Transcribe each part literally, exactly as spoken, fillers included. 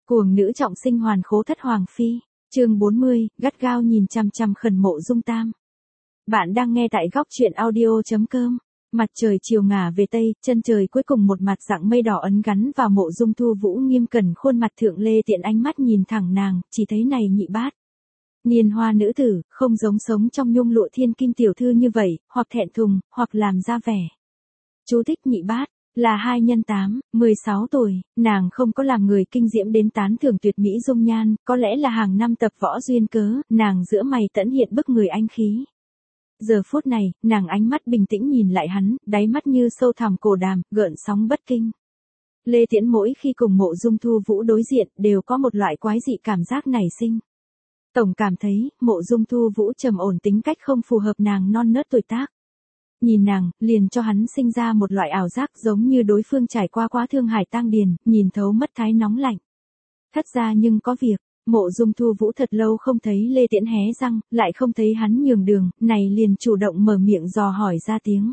Cuồng nữ trọng sinh hoàn khố thất hoàng phi, chương bốn mươi, gắt gao nhìn chằm chằm Khẩn Mộ Dung Tam. Bạn đang nghe tại góc truyện audio chấm com. Mặt trời chiều ngả về tây, chân trời cuối cùng một mặt dạng mây đỏ ấn gắn vào Mộ Dung Thu Vũ nghiêm cẩn khuôn mặt thượng Lê Tiễn ánh mắt nhìn thẳng nàng, chỉ thấy này nhị bát. Niên hoa nữ tử, không giống sống trong nhung lụa thiên kim tiểu thư như vậy, hoặc thẹn thùng, hoặc làm ra vẻ. Chú thích nhị bát. Là hai nhân tám, mười sáu tuổi, nàng không có làm người kinh diễm đến tán thưởng tuyệt mỹ dung nhan, có lẽ là hàng năm tập võ duyên cớ, nàng giữa mày tẫn hiện bức người anh khí. Giờ phút này, nàng ánh mắt bình tĩnh nhìn lại hắn, đáy mắt như sâu thẳm cổ đàm, gợn sóng bất kinh. Lê Tiễn mỗi khi cùng Mộ Dung Thu Vũ đối diện, đều có một loại quái dị cảm giác nảy sinh. Tổng cảm thấy, Mộ Dung Thu Vũ trầm ổn tính cách không phù hợp nàng non nớt tuổi tác. Nhìn nàng, liền cho hắn sinh ra một loại ảo giác giống như đối phương trải qua quá thương hải tang điền, nhìn thấu mất thái nóng lạnh. Thất ra nhưng có việc, Mộ Dung Thu Vũ thật lâu không thấy Lê Tiễn hé răng, lại không thấy hắn nhường đường, này liền chủ động mở miệng dò hỏi ra tiếng.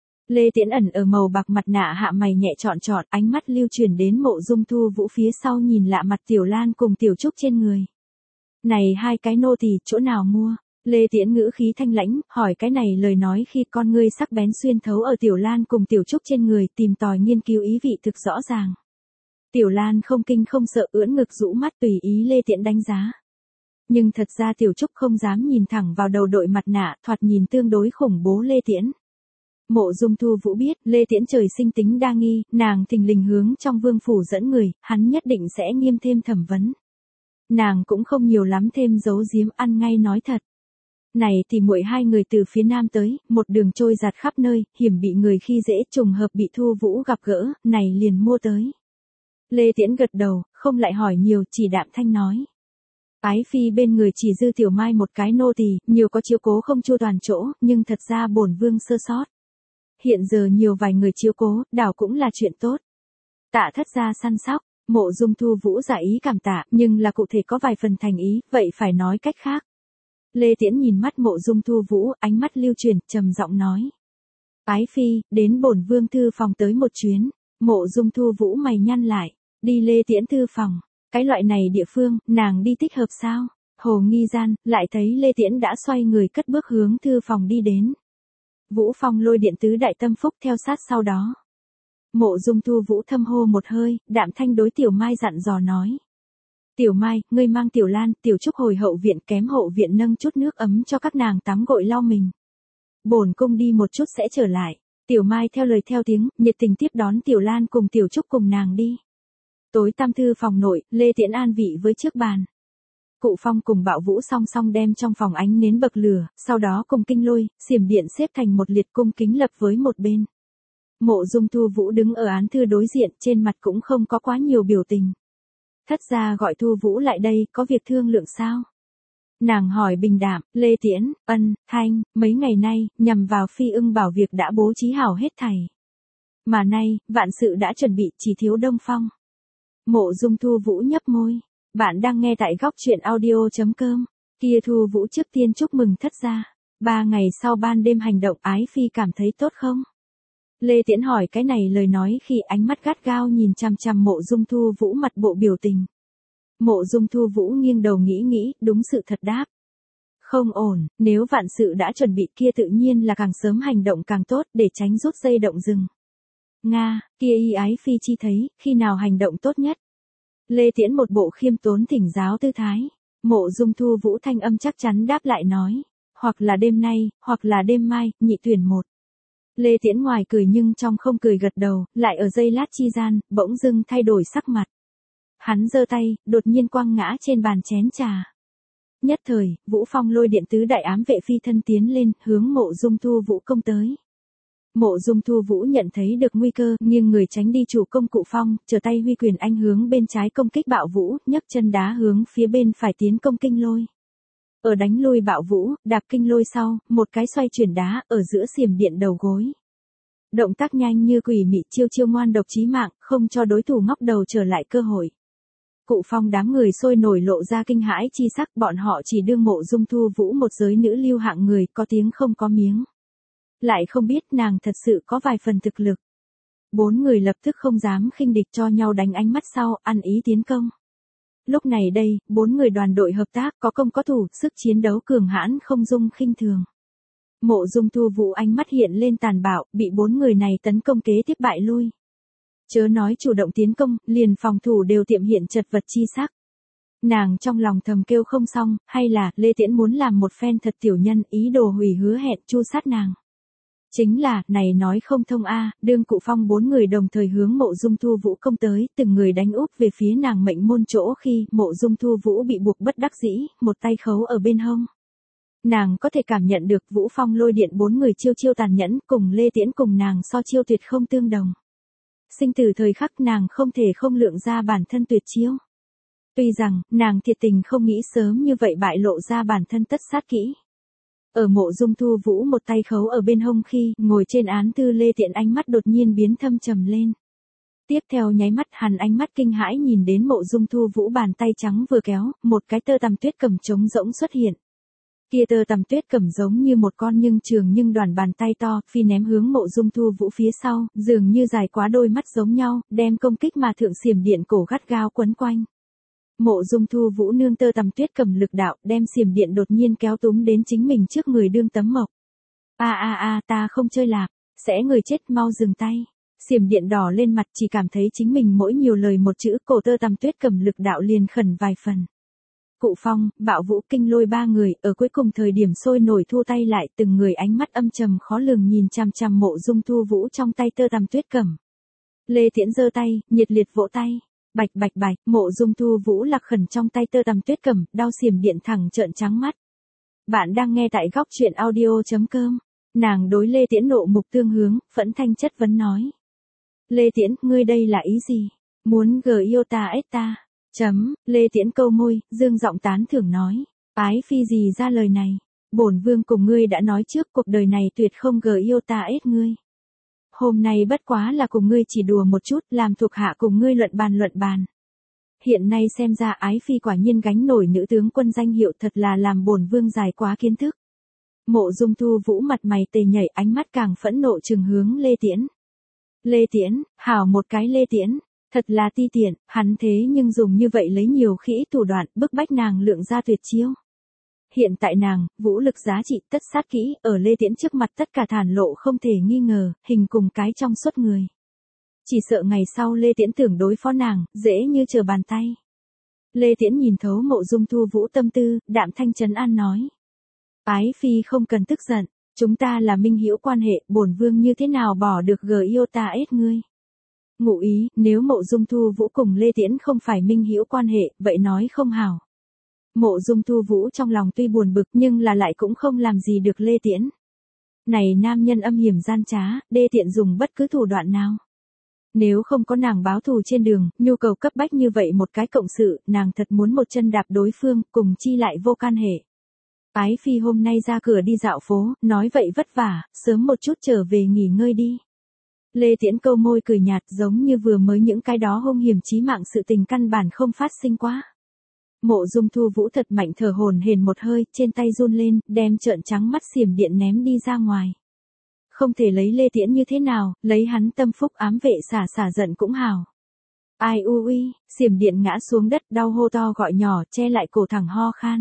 Lê Tiễn ẩn ở màu bạc mặt nạ hạ mày nhẹ trọn trọn, ánh mắt lưu chuyển đến Mộ Dung Thu Vũ phía sau nhìn lạ mặt Tiểu Lan cùng Tiểu Trúc trên người. Này hai cái nô tỳ chỗ nào mua? Lê Tiễn ngữ khí thanh lãnh, hỏi cái này lời nói khi con ngươi sắc bén xuyên thấu ở Tiểu Lan cùng Tiểu Trúc trên người, tìm tòi nghiên cứu ý vị thực rõ ràng. Tiểu Lan không kinh không sợ ưỡn ngực rũ mắt tùy ý Lê Tiễn đánh giá. Nhưng thật ra Tiểu Trúc không dám nhìn thẳng vào đầu đội mặt nạ, thoạt nhìn tương đối khủng bố Lê Tiễn. Mộ Dung Thu Vũ biết, Lê Tiễn trời sinh tính đa nghi, nàng thình lình hướng trong vương phủ dẫn người, hắn nhất định sẽ nghiêm thêm thẩm vấn. Nàng cũng không nhiều lắm thêm giấu giếm, ăn ngay nói thật. Này thì muội hai người từ phía nam tới, một đường trôi giạt khắp nơi, hiểm bị người khi dễ, trùng hợp bị Thu Vũ gặp gỡ, này liền mua tới. Lê Tiễn gật đầu, không lại hỏi nhiều, chỉ đạm thanh nói. Ái phi bên người chỉ dư Tiểu Mai một cái nô tỳ, nhiều có chiếu cố không chu toàn chỗ, nhưng thật ra bổn vương sơ sót. Hiện giờ nhiều vài người chiếu cố, đảo cũng là chuyện tốt. Tạ thất gia săn sóc, Mộ Dung Thu Vũ giả ý cảm tạ, nhưng là cụ thể có vài phần thành ý, vậy phải nói cách khác. Lê Tiễn nhìn mắt Mộ Dung Thu Vũ, ánh mắt lưu chuyển, trầm giọng nói. Ái phi, đến bổn vương thư phòng tới một chuyến. Mộ Dung Thu Vũ mày nhăn lại, đi Lê Tiễn thư phòng. Cái loại này địa phương, nàng đi thích hợp sao? Hồ nghi gian, lại thấy Lê Tiễn đã xoay người cất bước hướng thư phòng đi đến. Vũ Phong lôi điện tứ đại tâm phúc theo sát sau đó. Mộ Dung Thu Vũ thâm hô một hơi, đạm thanh đối Tiểu Mai dặn dò nói. Tiểu Mai, ngươi mang Tiểu Lan, Tiểu Trúc hồi hậu viện kém hậu viện nâng chút nước ấm cho các nàng tắm gội lau mình. Bổn cung đi một chút sẽ trở lại. Tiểu Mai theo lời theo tiếng, nhiệt tình tiếp đón Tiểu Lan cùng Tiểu Trúc cùng nàng đi. Tối tam thư phòng nội, Lê Tiễn an vị với trước bàn. Cụ Phong cùng Bạo Vũ song song đem trong phòng ánh nến bậc lửa, sau đó cùng Kinh Lôi, xiểm điện xếp thành một liệt cung kính lập với một bên. Mộ Dung Thu Vũ đứng ở án thư đối diện, trên mặt cũng không có quá nhiều biểu tình. Thất gia gọi Thu Vũ lại đây, có việc thương lượng sao? Nàng hỏi bình đạm, Lê Tiễn, ân, thanh, mấy ngày nay, nhằm vào Phi Ưng Bảo việc đã bố trí hảo hết thảy. Mà nay, vạn sự đã chuẩn bị, chỉ thiếu Đông Phong. Mộ Dung Thu Vũ nhấp môi. Bạn đang nghe tại góc truyện audio chấm com. Kia Thu Vũ trước tiên chúc mừng thất gia. Ba ngày sau ban đêm hành động Ái phi cảm thấy tốt không? Lê Tiễn hỏi cái này lời nói khi ánh mắt gắt gao nhìn chằm chằm Mộ Dung Thu Vũ mặt bộ biểu tình. Mộ Dung Thu Vũ nghiêng đầu nghĩ nghĩ, đúng sự thật đáp. Không ổn, nếu vạn sự đã chuẩn bị kia tự nhiên là càng sớm hành động càng tốt để tránh rút dây động rừng. Nga, kia y Ái phi chi thấy, khi nào hành động tốt nhất? Lê Tiễn một bộ khiêm tốn thỉnh giáo tư thái. Mộ Dung Thu Vũ thanh âm chắc chắn đáp lại nói. Hoặc là đêm nay, hoặc là đêm mai, nhị tuyển một. Lê Tiễn ngoài cười nhưng trong không cười gật đầu, lại ở giây lát chi gian, bỗng dưng thay đổi sắc mặt. Hắn giơ tay, đột nhiên quăng ngã trên bàn chén trà. Nhất thời, Vũ Phong lôi điện tứ đại ám vệ phi thân tiến lên, hướng Mộ Dung Thu Vũ công tới. Mộ Dung Thu Vũ nhận thấy được nguy cơ, nghiêng người tránh đi chủ công Cụ Phong, trở tay huy quyền anh hướng bên trái công kích Bạo Vũ, nhấc chân đá hướng phía bên phải tiến công Kinh Lôi. Ở đánh lui Bạo Vũ, đạp Kinh Lôi sau, một cái xoay chuyển đá, ở giữa xiểm điện đầu gối. Động tác nhanh như quỷ mị, chiêu chiêu ngoan độc chí mạng, không cho đối thủ ngóc đầu trở lại cơ hội. Cụ Phong đám người sôi nổi lộ ra kinh hãi chi sắc, bọn họ chỉ đương Mộ Dung Thu Vũ một giới nữ lưu hạng người, có tiếng không có miếng. Lại không biết nàng thật sự có vài phần thực lực. Bốn người lập tức không dám khinh địch cho nhau đánh ánh mắt sau, ăn ý tiến công. Lúc này đây, bốn người đoàn đội hợp tác có công có thủ, sức chiến đấu cường hãn không dung khinh thường. Mộ Dung Thu Vũ ánh mắt hiện lên tàn bạo, bị bốn người này tấn công kế tiếp bại lui. Chớ nói chủ động tiến công, liền phòng thủ đều tiệm hiện chật vật chi sắc. Nàng trong lòng thầm kêu không xong, hay là Lê Tiễn muốn làm một phen thật tiểu nhân, ý đồ hủy hứa hẹn chu sát nàng. Chính là, này nói không thông a, đương Cụ Phong bốn người đồng thời hướng Mộ Dung Thu Vũ công tới, từng người đánh úp về phía nàng mệnh môn chỗ khi Mộ Dung Thu Vũ bị buộc bất đắc dĩ, một tay khấu ở bên hông. Nàng có thể cảm nhận được Vũ Phong lôi điện bốn người chiêu chiêu tàn nhẫn, cùng Lê Tiễn cùng nàng so chiêu tuyệt không tương đồng. Sinh tử thời khắc nàng không thể không lượng ra bản thân tuyệt chiêu. Tuy rằng, nàng thiệt tình không nghĩ sớm như vậy bại lộ ra bản thân tất sát kỹ. Ở Mộ Dung Thu Vũ một tay khấu ở bên hông khi ngồi trên án thư Lê Tiễn ánh mắt đột nhiên biến thâm trầm lên. Tiếp theo nháy mắt hắn ánh mắt kinh hãi nhìn đến Mộ Dung Thu Vũ bàn tay trắng vừa kéo, một cái tơ tằm tuyết cầm trống rỗng xuất hiện. Kia tơ tằm tuyết cầm giống như một con nhưng trường nhưng đoàn bàn tay to, phi ném hướng Mộ Dung Thu Vũ phía sau, dường như dài quá đôi mắt giống nhau, đem công kích mà thượng xiềm điện cổ gắt gao quấn quanh. Mộ Dung Thu Vũ nương tơ tằm tuyết cầm lực đạo, đem xiềm điện đột nhiên kéo túm đến chính mình trước người đương tấm mộc. A a a, ta không chơi lạc, sẽ người chết, mau dừng tay. Xiềm điện đỏ lên mặt, chỉ cảm thấy chính mình mỗi nhiều lời một chữ, cổ tơ tằm tuyết cầm lực đạo liền khẩn vài phần. Cụ Phong, Bạo Vũ, Kinh Lôi ba người, ở cuối cùng thời điểm sôi nổi thu tay lại, từng người ánh mắt âm trầm khó lường nhìn chằm chằm Mộ Dung Thu Vũ trong tay tơ tằm tuyết cầm. Lê Tiễn giơ tay, nhiệt liệt vỗ tay. Bạch bạch bạch, Mộ Dung Thu Vũ lạc khẩn trong tay tơ tằm tuyết cầm, đau xiềm điện thẳng trợn trắng mắt. Bạn đang nghe tại góc truyện audio chấm com. Nàng đối Lê Tiễn nộ mục tương hướng, phẫn thanh chất vấn nói. Lê Tiễn, ngươi đây là ý gì? Muốn gờ yêu ta ết ta? Chấm, Lê Tiễn câu môi, dương giọng tán thưởng nói. Ái phi gì ra lời này? Bổn vương cùng ngươi đã nói trước cuộc đời này tuyệt không gờ yêu ta ết ngươi. Hôm nay bất quá là cùng ngươi chỉ đùa một chút, làm thuộc hạ cùng ngươi luận bàn luận bàn. Hiện nay xem ra ái phi quả nhiên gánh nổi nữ tướng quân danh hiệu, thật là làm bổn vương dài quá kiến thức. Mộ Dung Thu Vũ mặt mày tề nhảy, ánh mắt càng phẫn nộ trừng hướng Lê Tiễn. Lê Tiễn, hảo một cái Lê Tiễn, thật là ti tiện, hắn thế nhưng dùng như vậy lấy nhiều khĩ thủ đoạn bức bách nàng lượng ra tuyệt chiêu. Hiện tại nàng, vũ lực giá trị tất sát kỹ, ở Lê Tiễn trước mặt tất cả thản lộ không thể nghi ngờ, hình cùng cái trong suốt người. Chỉ sợ ngày sau Lê Tiễn tưởng đối phó nàng, dễ như trở bàn tay. Lê Tiễn nhìn thấu Mộ Dung Thu Vũ tâm tư, đạm thanh trấn an nói. Ái phi không cần tức giận, chúng ta là minh hữu quan hệ, bổn vương như thế nào bỏ được gờ yêu ta ết ngươi. Ngụ ý, nếu Mộ Dung Thu Vũ cùng Lê Tiễn không phải minh hữu quan hệ, vậy nói không hảo. Mộ Dung Thu Vũ trong lòng tuy buồn bực nhưng là lại cũng không làm gì được Lê Tiễn. Này nam nhân âm hiểm gian trá, đê tiện dùng bất cứ thủ đoạn nào. Nếu không có nàng báo thù trên đường, nhu cầu cấp bách như vậy một cái cộng sự, nàng thật muốn một chân đạp đối phương, cùng chi lại vô can hệ. Ái phi hôm nay ra cửa đi dạo phố, nói vậy vất vả, sớm một chút trở về nghỉ ngơi đi. Lê Tiễn câu môi cười nhạt giống như vừa mới những cái đó hung hiểm chí mạng sự tình căn bản không phát sinh quá. Mộ Dung Thu Vũ thật mạnh thở hổn hển một hơi, trên tay run lên, đem trợn trắng mắt xiềm điện ném đi ra ngoài. Không thể lấy Lê Tiễn như thế nào, lấy hắn tâm phúc ám vệ xả xả giận cũng hảo. Ai u uy, xiềm điện ngã xuống đất, đau hô to gọi nhỏ, che lại cổ thẳng ho khan.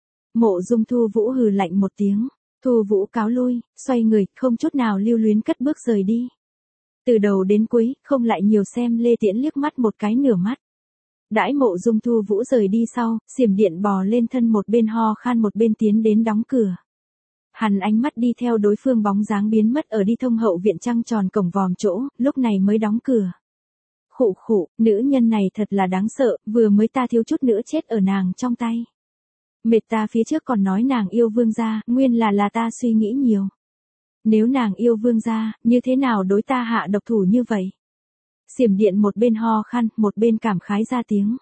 Mộ Dung Thu Vũ hừ lạnh một tiếng, Thu Vũ cáo lui, xoay người, không chút nào lưu luyến cất bước rời đi. Từ đầu đến cuối, không lại nhiều xem Lê Tiễn liếc mắt một cái nửa mắt. Đãi Mộ Dung Thu Vũ rời đi sau, xiềm điện bò lên thân một bên ho khan một bên tiến đến đóng cửa. Hắn ánh mắt đi theo đối phương bóng dáng biến mất ở đi thông hậu viện trăng tròn cổng vòm chỗ, lúc này mới đóng cửa. Khụ khụ, nữ nhân này thật là đáng sợ, vừa mới ta thiếu chút nữa chết ở nàng trong tay. Mệt ta phía trước còn nói nàng yêu vương gia, nguyên là là ta suy nghĩ nhiều. Nếu nàng yêu vương gia, như thế nào đối ta hạ độc thủ như vậy? Xiềm điện một bên ho khan, một bên cảm khái ra tiếng.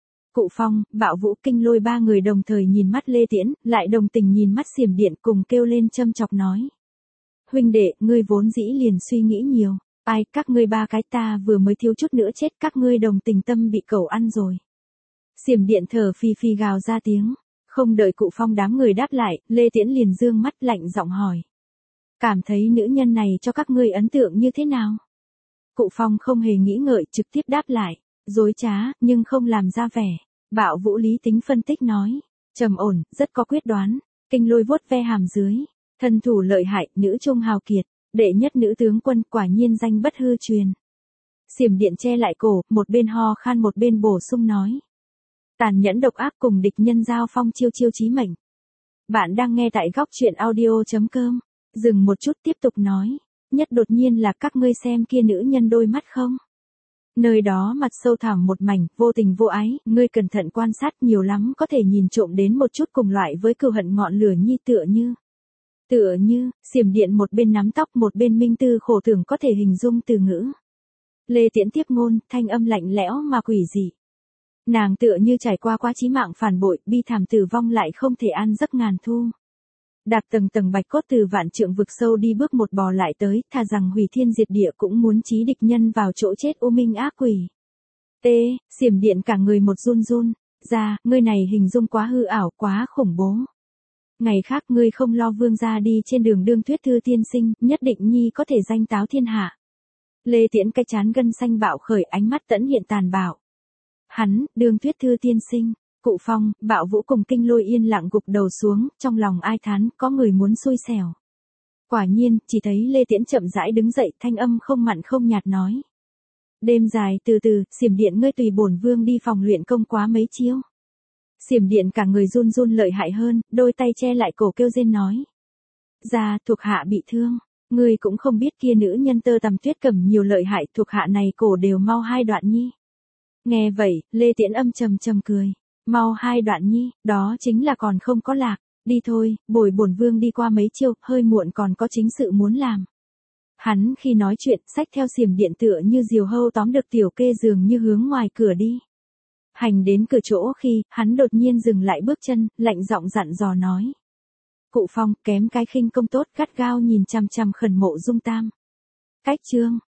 Cụ Phong, Bạo Vũ, Kinh Lôi ba người đồng thời nhìn mắt Lê Tiễn, lại đồng tình nhìn mắt xiềm điện cùng kêu lên châm chọc nói. Huynh đệ, ngươi vốn dĩ liền suy nghĩ nhiều. Ai, các ngươi ba cái ta vừa mới thiếu chút nữa chết, các ngươi đồng tình tâm bị cẩu ăn rồi. Xiềm điện thở phì phì gào ra tiếng. Không đợi Cụ Phong đám người đáp lại, Lê Tiễn liền dương mắt lạnh giọng hỏi. Cảm thấy nữ nhân này cho các ngươi ấn tượng như thế nào? Cụ Phong không hề nghĩ ngợi trực tiếp đáp lại, dối trá, nhưng không làm ra vẻ. Bạo Vũ lý tính phân tích nói. Trầm ổn, rất có quyết đoán. Kinh Lôi vuốt ve hàm dưới. Thân thủ lợi hại, nữ trung hào kiệt. Đệ nhất nữ tướng quân, quả nhiên danh bất hư truyền. Xiểm Điện che lại cổ, một bên ho khan một bên bổ sung nói. Tàn nhẫn độc ác cùng địch nhân giao phong chiêu chiêu chí mệnh. Bạn đang nghe tại góc truyện audio.com. Dừng một chút tiếp tục nói. Nhất đột nhiên là các ngươi xem kia nữ nhân đôi mắt không? Nơi đó mặt sâu thẳm một mảnh, vô tình vô ái, ngươi cẩn thận quan sát nhiều lắm có thể nhìn trộm đến một chút cùng loại với cừu hận ngọn lửa nhi tựa như. Tựa như, Xiểm Điện một bên nắm tóc một bên minh tư khổ tưởng có thể hình dung từ ngữ. Lê Tiễn tiếp ngôn, thanh âm lạnh lẽo mà quỷ dị. Nàng tựa như trải qua quá chí mạng phản bội, bi thảm tử vong lại không thể an giấc ngàn thu. Đạp tầng tầng bạch cốt từ vạn trượng vực sâu đi bước một bò lại tới, thà rằng hủy thiên diệt địa cũng muốn chí địch nhân vào chỗ chết u minh ác quỷ. T, Xiểm Điện cả người một run run, ra, ngươi này hình dung quá hư ảo, quá khủng bố. Ngày khác ngươi không lo vương gia đi trên đường đương Tuyết Thư tiên sinh, nhất định nhi có thể danh táo thiên hạ. Lê Tiễn cái chán gân xanh bạo khởi, ánh mắt tẫn hiện tàn bạo. Hắn, đương Tuyết Thư tiên sinh. Cụ Phong, Bạo Vũ cùng Kinh Lôi yên lặng gục đầu xuống, trong lòng ai thán, có người muốn xui xẻo. Quả nhiên, chỉ thấy Lê Tiễn chậm rãi đứng dậy, thanh âm không mặn không nhạt nói. Đêm dài từ từ, Xiểm Điện ngươi tùy bổn vương đi phòng luyện công quá mấy chiêu. Xiểm Điện cả người run run lợi hại hơn, đôi tay che lại cổ kêu rên nói. Gia, thuộc hạ bị thương, ngươi cũng không biết kia nữ nhân Tơ Tằm Tuyết Cầm nhiều lợi hại, thuộc hạ này cổ đều mau hai đoạn nhi. Nghe vậy, Lê Tiễn âm trầm trầm cười. Mau hai đoạn nhi, đó chính là còn không có lạc, đi thôi, bồi bổn vương đi qua mấy chiêu, hơi muộn còn có chính sự muốn làm. Hắn khi nói chuyện, xách theo Xiểm Điện tựa như diều hâu tóm được tiểu kê dường như hướng ngoài cửa đi. Hành đến cửa chỗ khi, hắn đột nhiên dừng lại bước chân, lạnh giọng dặn dò nói. Cụ Phong, kém cái khinh công tốt, gắt gao nhìn chằm chằm Khẩn Mộ Dung Tam. Cách chương,